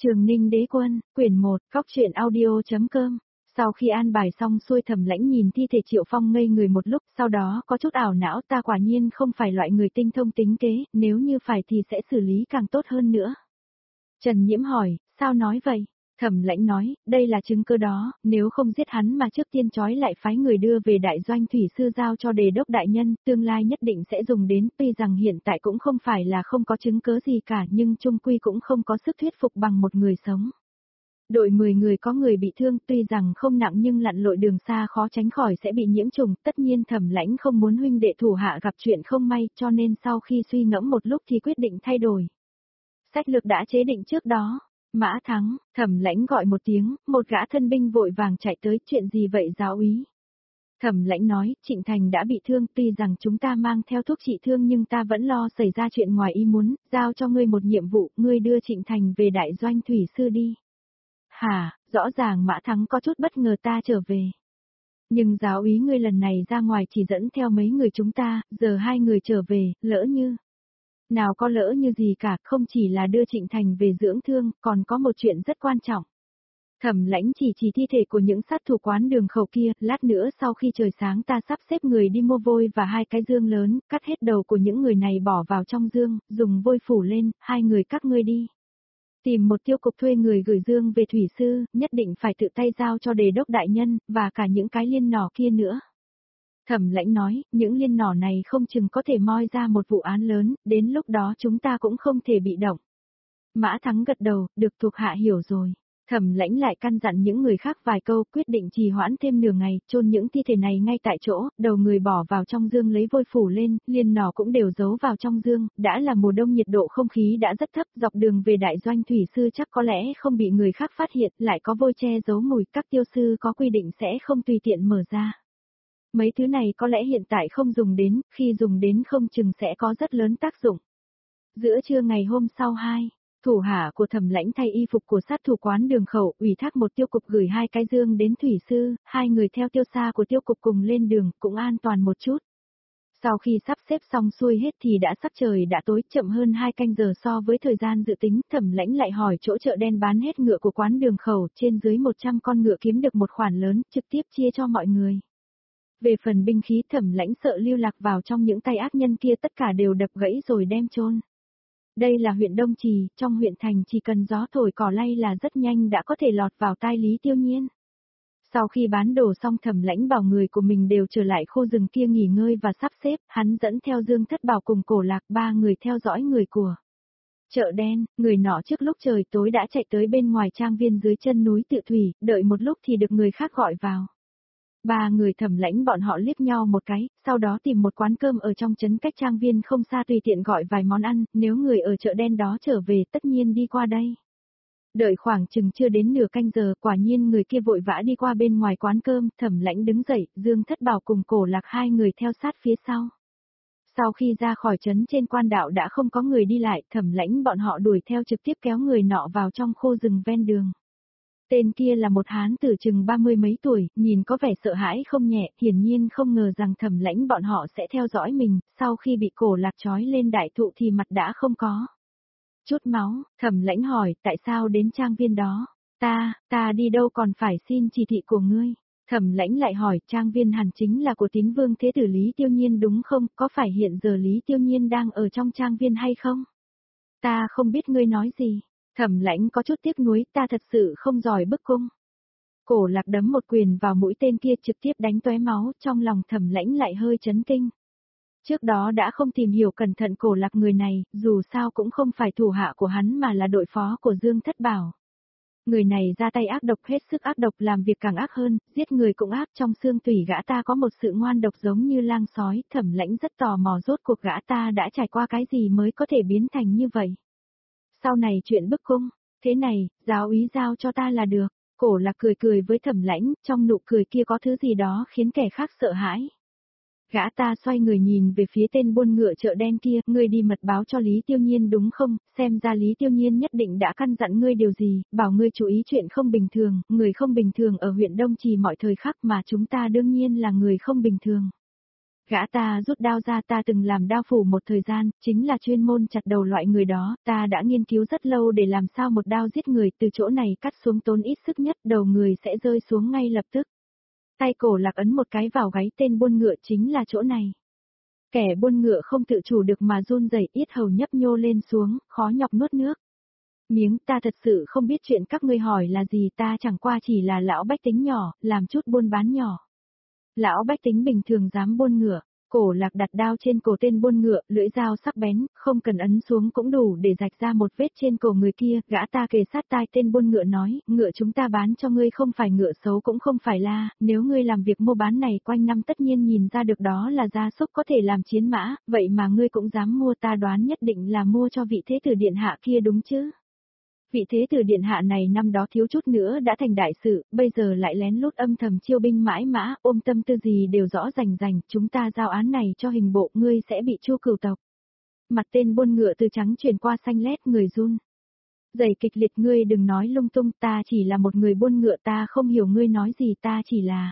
Trường Ninh Đế Quân, quyển 1, Cóc truyện audio.com. Sau khi an bài xong xuôi Thẩm Lãnh nhìn thi thể Triệu Phong ngây người một lúc, sau đó có chút ảo não, ta quả nhiên không phải loại người tinh thông tính kế, nếu như phải thì sẽ xử lý càng tốt hơn nữa. Trần Nhiễm hỏi, sao nói vậy? Thẩm Lãnh nói, đây là chứng cứ đó, nếu không giết hắn mà trước tiên trói lại phái người đưa về đại doanh thủy sư giao cho đề đốc đại nhân, tương lai nhất định sẽ dùng đến, tuy rằng hiện tại cũng không phải là không có chứng cứ gì cả nhưng chung quy cũng không có sức thuyết phục bằng một người sống. Đội 10 người có người bị thương tuy rằng không nặng nhưng lặn lội đường xa khó tránh khỏi sẽ bị nhiễm trùng, tất nhiên Thẩm Lãnh không muốn huynh đệ thủ hạ gặp chuyện không may cho nên sau khi suy ngẫm một lúc thì quyết định thay đổi. Sách lược đã chế định trước đó. Mã Thắng, Thẩm Lãnh gọi một tiếng, một gã thân binh vội vàng chạy tới, chuyện gì vậy giáo úy? Thẩm Lãnh nói, Trịnh Thành đã bị thương, tuy rằng chúng ta mang theo thuốc trị thương nhưng ta vẫn lo xảy ra chuyện ngoài ý muốn, giao cho ngươi một nhiệm vụ, ngươi đưa Trịnh Thành về đại doanh thủy sư đi. Hả, rõ ràng Mã Thắng có chút bất ngờ ta trở về. Nhưng giáo úy ngươi lần này ra ngoài chỉ dẫn theo mấy người chúng ta, giờ hai người trở về, lỡ như... Nào có lỡ như gì cả, không chỉ là đưa Trịnh Thành về dưỡng thương, còn có một chuyện rất quan trọng. Thẩm Lãnh chỉ thi thể của những sát thủ quán đường khẩu kia, lát nữa sau khi trời sáng ta sắp xếp người đi mua vôi và hai cái dương lớn, cắt hết đầu của những người này bỏ vào trong dương, dùng vôi phủ lên, hai người các ngươi đi. Tìm một tiêu cục thuê người gửi dương về thủy sư, nhất định phải tự tay giao cho đề đốc đại nhân, và cả những cái liên nỏ kia nữa. Thẩm Lãnh nói, những liên nỏ này không chừng có thể moi ra một vụ án lớn, đến lúc đó chúng ta cũng không thể bị động. Mã Thắng gật đầu, được thuộc hạ hiểu rồi. Thẩm Lãnh lại căn dặn những người khác vài câu, quyết định trì hoãn thêm nửa ngày, chôn những thi thể này ngay tại chỗ, đầu người bỏ vào trong dương lấy vôi phủ lên, liên nỏ cũng đều giấu vào trong dương, đã là mùa đông nhiệt độ không khí đã rất thấp, dọc đường về đại doanh thủy sư chắc có lẽ không bị người khác phát hiện, lại có vôi che giấu mùi, các tiêu sư có quy định sẽ không tùy tiện mở ra. Mấy thứ này có lẽ hiện tại không dùng đến, khi dùng đến không chừng sẽ có rất lớn tác dụng. Giữa trưa ngày hôm sau thủ hạ của Thẩm Lãnh thay y phục của sát thủ quán đường khẩu, ủy thác một tiêu cục gửi hai cái dương đến thủy sư, hai người theo tiêu xa của tiêu cục cùng lên đường, cũng an toàn một chút. Sau khi sắp xếp xong xuôi hết thì đã sắc trời đã tối, chậm hơn 2 canh giờ so với thời gian dự tính, Thẩm Lãnh lại hỏi chỗ chợ đen bán hết ngựa của quán đường khẩu, trên dưới 100 con ngựa kiếm được một khoản lớn, trực tiếp chia cho mọi người. Về phần binh khí Thẩm Lãnh sợ lưu lạc vào trong những tay ác nhân kia tất cả đều đập gãy rồi đem chôn. Đây là huyện Đông Trì, trong huyện thành chỉ cần gió thổi cỏ lay là rất nhanh đã có thể lọt vào tai Lý Tiêu Nhiên. Sau khi bán đồ xong Thẩm Lãnh bảo người của mình đều trở lại khu rừng kia nghỉ ngơi và sắp xếp, hắn dẫn theo Dương Thất Bảo cùng Cổ Lạc ba người theo dõi người của chợ đen, người nọ trước lúc trời tối đã chạy tới bên ngoài trang viên dưới chân núi Tự Thủy, đợi một lúc thì được người khác gọi vào. Ba người Thẩm Lãnh bọn họ liếc nhau một cái, sau đó tìm một quán cơm ở trong trấn cách trang viên không xa tùy tiện gọi vài món ăn, nếu người ở chợ đen đó trở về tất nhiên đi qua đây. Đợi khoảng chừng chưa đến nửa canh giờ, quả nhiên người kia vội vã đi qua bên ngoài quán cơm, Thẩm Lãnh đứng dậy, Dương Thất Bảo cùng Cổ Lạc hai người theo sát phía sau. Sau khi ra khỏi trấn trên quan đạo đã không có người đi lại, Thẩm Lãnh bọn họ đuổi theo trực tiếp kéo người nọ vào trong khu rừng ven đường. Tên kia là một hán tử chừng 30 mấy tuổi, nhìn có vẻ sợ hãi không nhẹ, hiển nhiên không ngờ rằng Thẩm Lãnh bọn họ sẽ theo dõi mình, sau khi bị Cổ Lạc trói lên đại thụ thì mặt đã không có chút máu. Thẩm Lãnh hỏi, tại sao đến trang viên đó? Ta đi đâu còn phải xin chỉ thị của ngươi? Thẩm Lãnh lại hỏi, trang viên hẳn chính là của Tín Vương Thế tử Lý Tiêu Nhiên đúng không? Có phải hiện giờ Lý Tiêu Nhiên đang ở trong trang viên hay không? Ta không biết ngươi nói gì. Thẩm Lãnh có chút tiếc nuối, ta thật sự không giỏi bức cung. Cổ Lạc đấm một quyền vào mũi tên kia trực tiếp đánh tóe máu, trong lòng Thẩm Lãnh lại hơi chấn kinh. Trước đó đã không tìm hiểu cẩn thận Cổ Lạc người này, dù sao cũng không phải thủ hạ của hắn mà là đội phó của Dương Thất Bảo. Người này ra tay ác độc, hết sức ác độc, làm việc càng ác hơn, giết người cũng ác, trong xương tủy gã ta có một sự ngoan độc giống như lang sói. Thẩm Lãnh rất tò mò rốt cuộc gã ta đã trải qua cái gì mới có thể biến thành như vậy. Sau này chuyện bức cung, thế này, giáo úy giao cho ta là được. Cổ Lạc cười cười với Thẩm Lãnh, trong nụ cười kia có thứ gì đó khiến kẻ khác sợ hãi. Gã ta xoay người nhìn về phía tên buôn ngựa chợ đen kia, ngươi đi mật báo cho Lý Tiêu Nhiên đúng không? Xem ra Lý Tiêu Nhiên nhất định đã căn dặn ngươi điều gì, bảo ngươi chú ý chuyện không bình thường, người không bình thường ở huyện Đông Trì mọi thời khắc mà chúng ta đương nhiên là người không bình thường. Gã ta rút đao ra, ta từng làm đao phủ một thời gian, chính là chuyên môn chặt đầu loại người đó, ta đã nghiên cứu rất lâu để làm sao một đao giết người, từ chỗ này cắt xuống tốn ít sức nhất, đầu người sẽ rơi xuống ngay lập tức. Tay Cổ Lạc ấn một cái vào gáy tên buôn ngựa, chính là chỗ này. Kẻ buôn ngựa không tự chủ được mà run rẩy, yết hầu nhấp nhô lên xuống, khó nhọc nuốt nước. Miếng, ta thật sự không biết chuyện các ngươi hỏi là gì, ta chẳng qua chỉ là lão bách tính nhỏ, làm chút buôn bán nhỏ. Lão bách tính bình thường dám buôn ngựa. Cổ Lạc đặt đao trên cổ tên buôn ngựa, lưỡi dao sắc bén, không cần ấn xuống cũng đủ để rạch ra một vết trên cổ người kia. Gã ta kề sát tai tên buôn ngựa nói, ngựa chúng ta bán cho ngươi không phải ngựa xấu cũng không phải la, nếu ngươi làm việc mua bán này quanh năm tất nhiên nhìn ra được đó là gia súc có thể làm chiến mã, vậy mà ngươi cũng dám mua, ta đoán nhất định là mua cho vị thế tử điện hạ kia đúng chứ. Vị thế tử điện hạ này năm đó thiếu chút nữa đã thành đại sự, bây giờ lại lén lút âm thầm chiêu binh mãi mã, ôm tâm tư gì đều rõ rành rành, chúng ta giao án này cho hình bộ, ngươi sẽ bị Chu cửu tộc. Mặt tên buôn ngựa từ trắng chuyển qua xanh lét, người run. Dày kịch liệt, ngươi đừng nói lung tung, ta chỉ là một người buôn ngựa, ta không hiểu ngươi nói gì, ta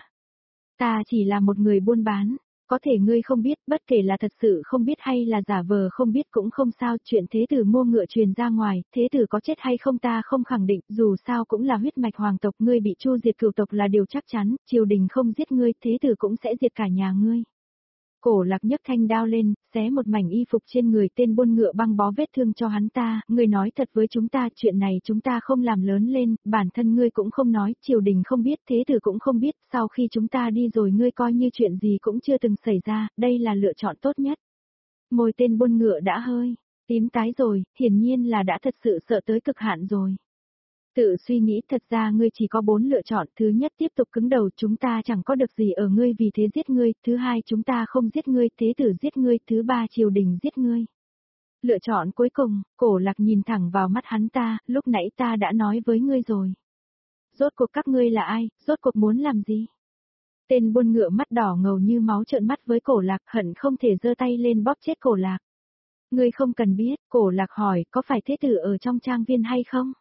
chỉ là một người buôn bán. Có thể ngươi không biết, bất kể là thật sự không biết hay là giả vờ không biết cũng không sao, chuyện thế tử mua ngựa truyền ra ngoài, thế tử có chết hay không ta không khẳng định, dù sao cũng là huyết mạch hoàng tộc, ngươi bị Chu diệt cửu tộc là điều chắc chắn, triều đình không giết ngươi, thế tử cũng sẽ diệt cả nhà ngươi. Cổ Lạc nhấc thanh đao lên, xé một mảnh y phục trên người tên buôn ngựa, băng bó vết thương cho hắn ta, ngươi nói thật với chúng ta, chuyện này chúng ta không làm lớn lên, bản thân ngươi cũng không nói, triều đình không biết, thế tử cũng không biết, sau khi chúng ta đi rồi ngươi coi như chuyện gì cũng chưa từng xảy ra, đây là lựa chọn tốt nhất. Môi tên buôn ngựa đã hơi tím tái rồi, hiển nhiên là đã thật sự sợ tới cực hạn rồi. Tự suy nghĩ, thật ra ngươi chỉ có 4 lựa chọn, thứ nhất tiếp tục cứng đầu, chúng ta chẳng có được gì ở ngươi vì thế giết ngươi, thứ hai chúng ta không giết ngươi, thế tử giết ngươi, thứ ba triều đình giết ngươi. Lựa chọn cuối cùng, Cổ Lạc nhìn thẳng vào mắt hắn ta, lúc nãy ta đã nói với ngươi rồi. Rốt cuộc các ngươi là ai, rốt cuộc muốn làm gì? Tên buôn ngựa mắt đỏ ngầu như máu trợn mắt với Cổ Lạc, hận không thể giơ tay lên bóp chết Cổ Lạc. Ngươi không cần biết, Cổ Lạc hỏi, có phải thế tử ở trong trang viên hay không?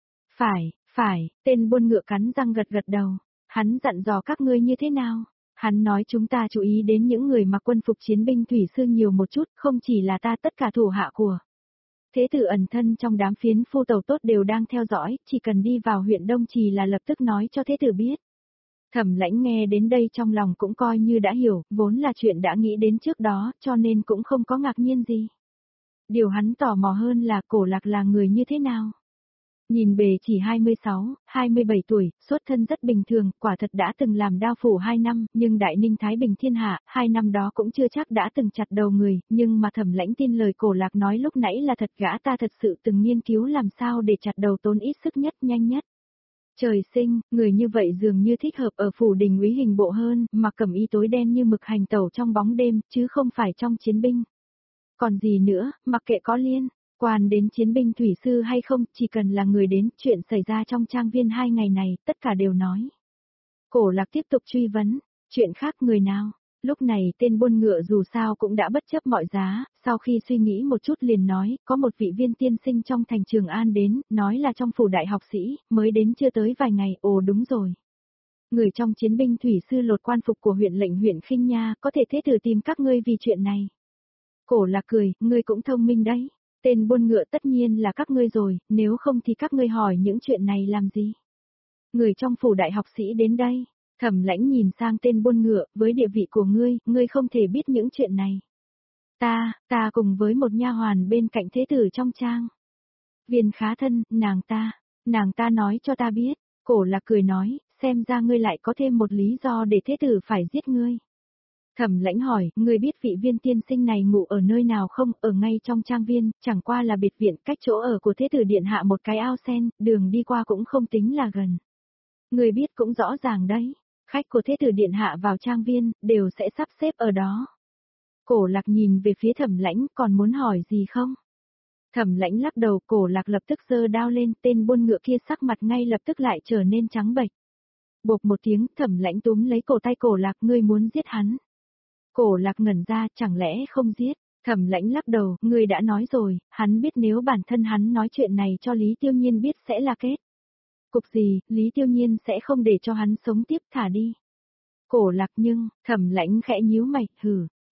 Phải, tên buôn ngựa cắn răng gật gật đầu. Hắn dặn dò các ngươi như thế nào? Hắn nói chúng ta chú ý đến những người mặc quân phục chiến binh thủy sư nhiều một chút, không chỉ là ta, tất cả thủ hạ của. Thế tử ẩn thân trong đám phiến phu tàu tốt đều đang theo dõi, chỉ cần đi vào huyện Đông Trì là lập tức nói cho thế tử biết. Thẩm Lãnh nghe đến đây trong lòng cũng coi như đã hiểu, vốn là chuyện đã nghĩ đến trước đó, cho nên cũng không có ngạc nhiên gì. Điều hắn tò mò hơn là Cổ Lạc là người như thế nào. Nhìn bề chỉ 26, 27 tuổi, xuất thân rất bình thường, quả thật đã từng làm đao phủ 2 năm, nhưng Đại Ninh Thái Bình thiên hạ, 2 năm đó cũng chưa chắc đã từng chặt đầu người, nhưng mà Thẩm Lãnh tin lời Cổ Lạc nói lúc nãy là thật, gã ta thật sự từng nghiên cứu làm sao để chặt đầu tốn ít sức nhất, nhanh nhất. Trời sinh, người như vậy dường như thích hợp ở phủ đình úy hình bộ hơn, mà cẩm y tối đen như mực hành tẩu trong bóng đêm, chứ không phải trong chiến binh. Còn gì nữa, mặc kệ có liên quan đến chiến binh thủy sư hay không, chỉ cần là người đến, chuyện xảy ra trong trang viên 2 ngày này, tất cả đều nói. Cổ Lạc tiếp tục truy vấn, chuyện khác người nào? Lúc này tên buôn ngựa dù sao cũng đã bất chấp mọi giá, sau khi suy nghĩ một chút liền nói, có một vị viên tiên sinh trong thành Trường An đến, nói là trong phủ đại học sĩ, mới đến chưa tới vài ngày, ồ đúng rồi. Người trong chiến binh thủy sư lột quan phục của huyện lệnh huyện Khinh Nha, có thể thế tử tìm các ngươi vì chuyện này. Cổ Lạc cười, ngươi cũng thông minh đấy. Tên buôn ngựa tất nhiên là các ngươi rồi, nếu không thì các ngươi hỏi những chuyện này làm gì? Người trong phủ đại học sĩ đến đây. Thẩm Lãnh nhìn sang tên buôn ngựa, với địa vị của ngươi không thể biết những chuyện này. Ta cùng với một nha hoàn bên cạnh thế tử trong trang. Viên khá thân, nàng ta nói cho ta biết. Cổ Lạc cười nói, xem ra ngươi lại có thêm một lý do để thế tử phải giết ngươi. Thẩm Lãnh hỏi, ngươi biết vị viên tiên sinh này ngủ ở nơi nào không, ở ngay trong trang viên, chẳng qua là biệt viện, cách chỗ ở của thế tử điện hạ một cái ao sen, đường đi qua cũng không tính là gần. Ngươi biết cũng rõ ràng đấy, khách của thế tử điện hạ vào trang viên, đều sẽ sắp xếp ở đó. Cổ Lạc nhìn về phía Thẩm Lãnh, còn muốn hỏi gì không? Thẩm Lãnh lắc đầu, Cổ Lạc lập tức giơ đao lên, tên buôn ngựa kia sắc mặt ngay lập tức lại trở nên trắng bệch. Bộp một tiếng, Thẩm Lãnh túm lấy cổ tay Cổ Lạc, ngươi muốn giết hắn. Cổ Lạc ngẩn ra, chẳng lẽ không giết? Thẩm Lãnh lắc đầu, ngươi đã nói rồi, hắn biết nếu bản thân hắn nói chuyện này cho Lý Tiêu Nhiên biết sẽ là kết. Cục gì, Lý Tiêu Nhiên sẽ không để cho hắn sống tiếp, thả đi. Cổ Lạc nhưng, Thẩm Lãnh khẽ nhíu mày, hừ,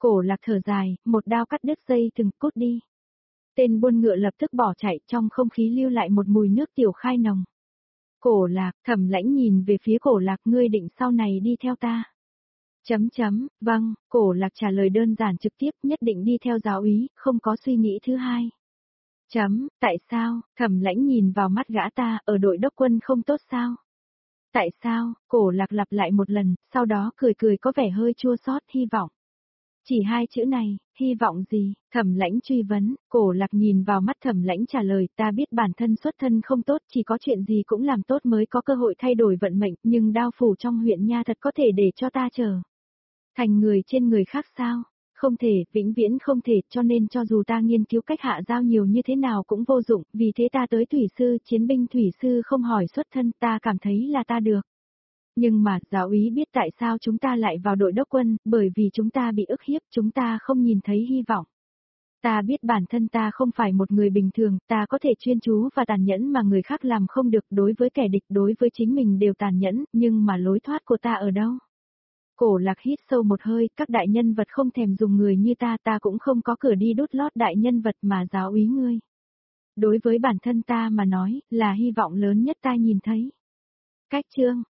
Cổ Lạc thở dài, một đao cắt đứt dây thừng, cút đi. Tên buôn ngựa lập tức bỏ chạy, trong không khí lưu lại một mùi nước tiểu khai nồng. Cổ Lạc, Thẩm Lãnh nhìn về phía Cổ Lạc, ngươi định sau này đi theo ta. Vâng, Cổ Lạc trả lời đơn giản trực tiếp, nhất định đi theo giáo úy, không có suy nghĩ thứ hai. Tại sao? Thẩm Lãnh nhìn vào mắt gã ta, ở đội đốc quân không tốt sao? Tại sao? Cổ Lạc lặp lại một lần, sau đó cười có vẻ hơi chua xót, hy vọng. Chỉ hai chữ này, hy vọng gì? Thẩm Lãnh truy vấn, Cổ Lạc nhìn vào mắt Thẩm Lãnh trả lời, ta biết bản thân xuất thân không tốt, chỉ có chuyện gì cũng làm tốt mới có cơ hội thay đổi vận mệnh, nhưng đao phủ trong huyện nha thật có thể để cho ta trở thành người trên người khác sao? Không thể, vĩnh viễn không thể, cho nên cho dù ta nghiên cứu cách hạ dao nhiều như thế nào cũng vô dụng, vì thế ta tới thủy sư, chiến binh thủy sư không hỏi xuất thân, ta cảm thấy là ta được. Nhưng mà, giáo úy biết tại sao chúng ta lại vào đội đốc quân, bởi vì chúng ta bị ức hiếp, chúng ta không nhìn thấy hy vọng. Ta biết bản thân ta không phải một người bình thường, ta có thể chuyên chú và tàn nhẫn mà người khác làm không được, đối với kẻ địch, đối với chính mình đều tàn nhẫn, nhưng mà lối thoát của ta ở đâu? Cổ Lạc hít sâu một hơi, các đại nhân vật không thèm dùng người như ta cũng không có cửa đi đút lót đại nhân vật mà giáo úy ngươi. Đối với bản thân ta mà nói, là hy vọng lớn nhất ta nhìn thấy. Cách chương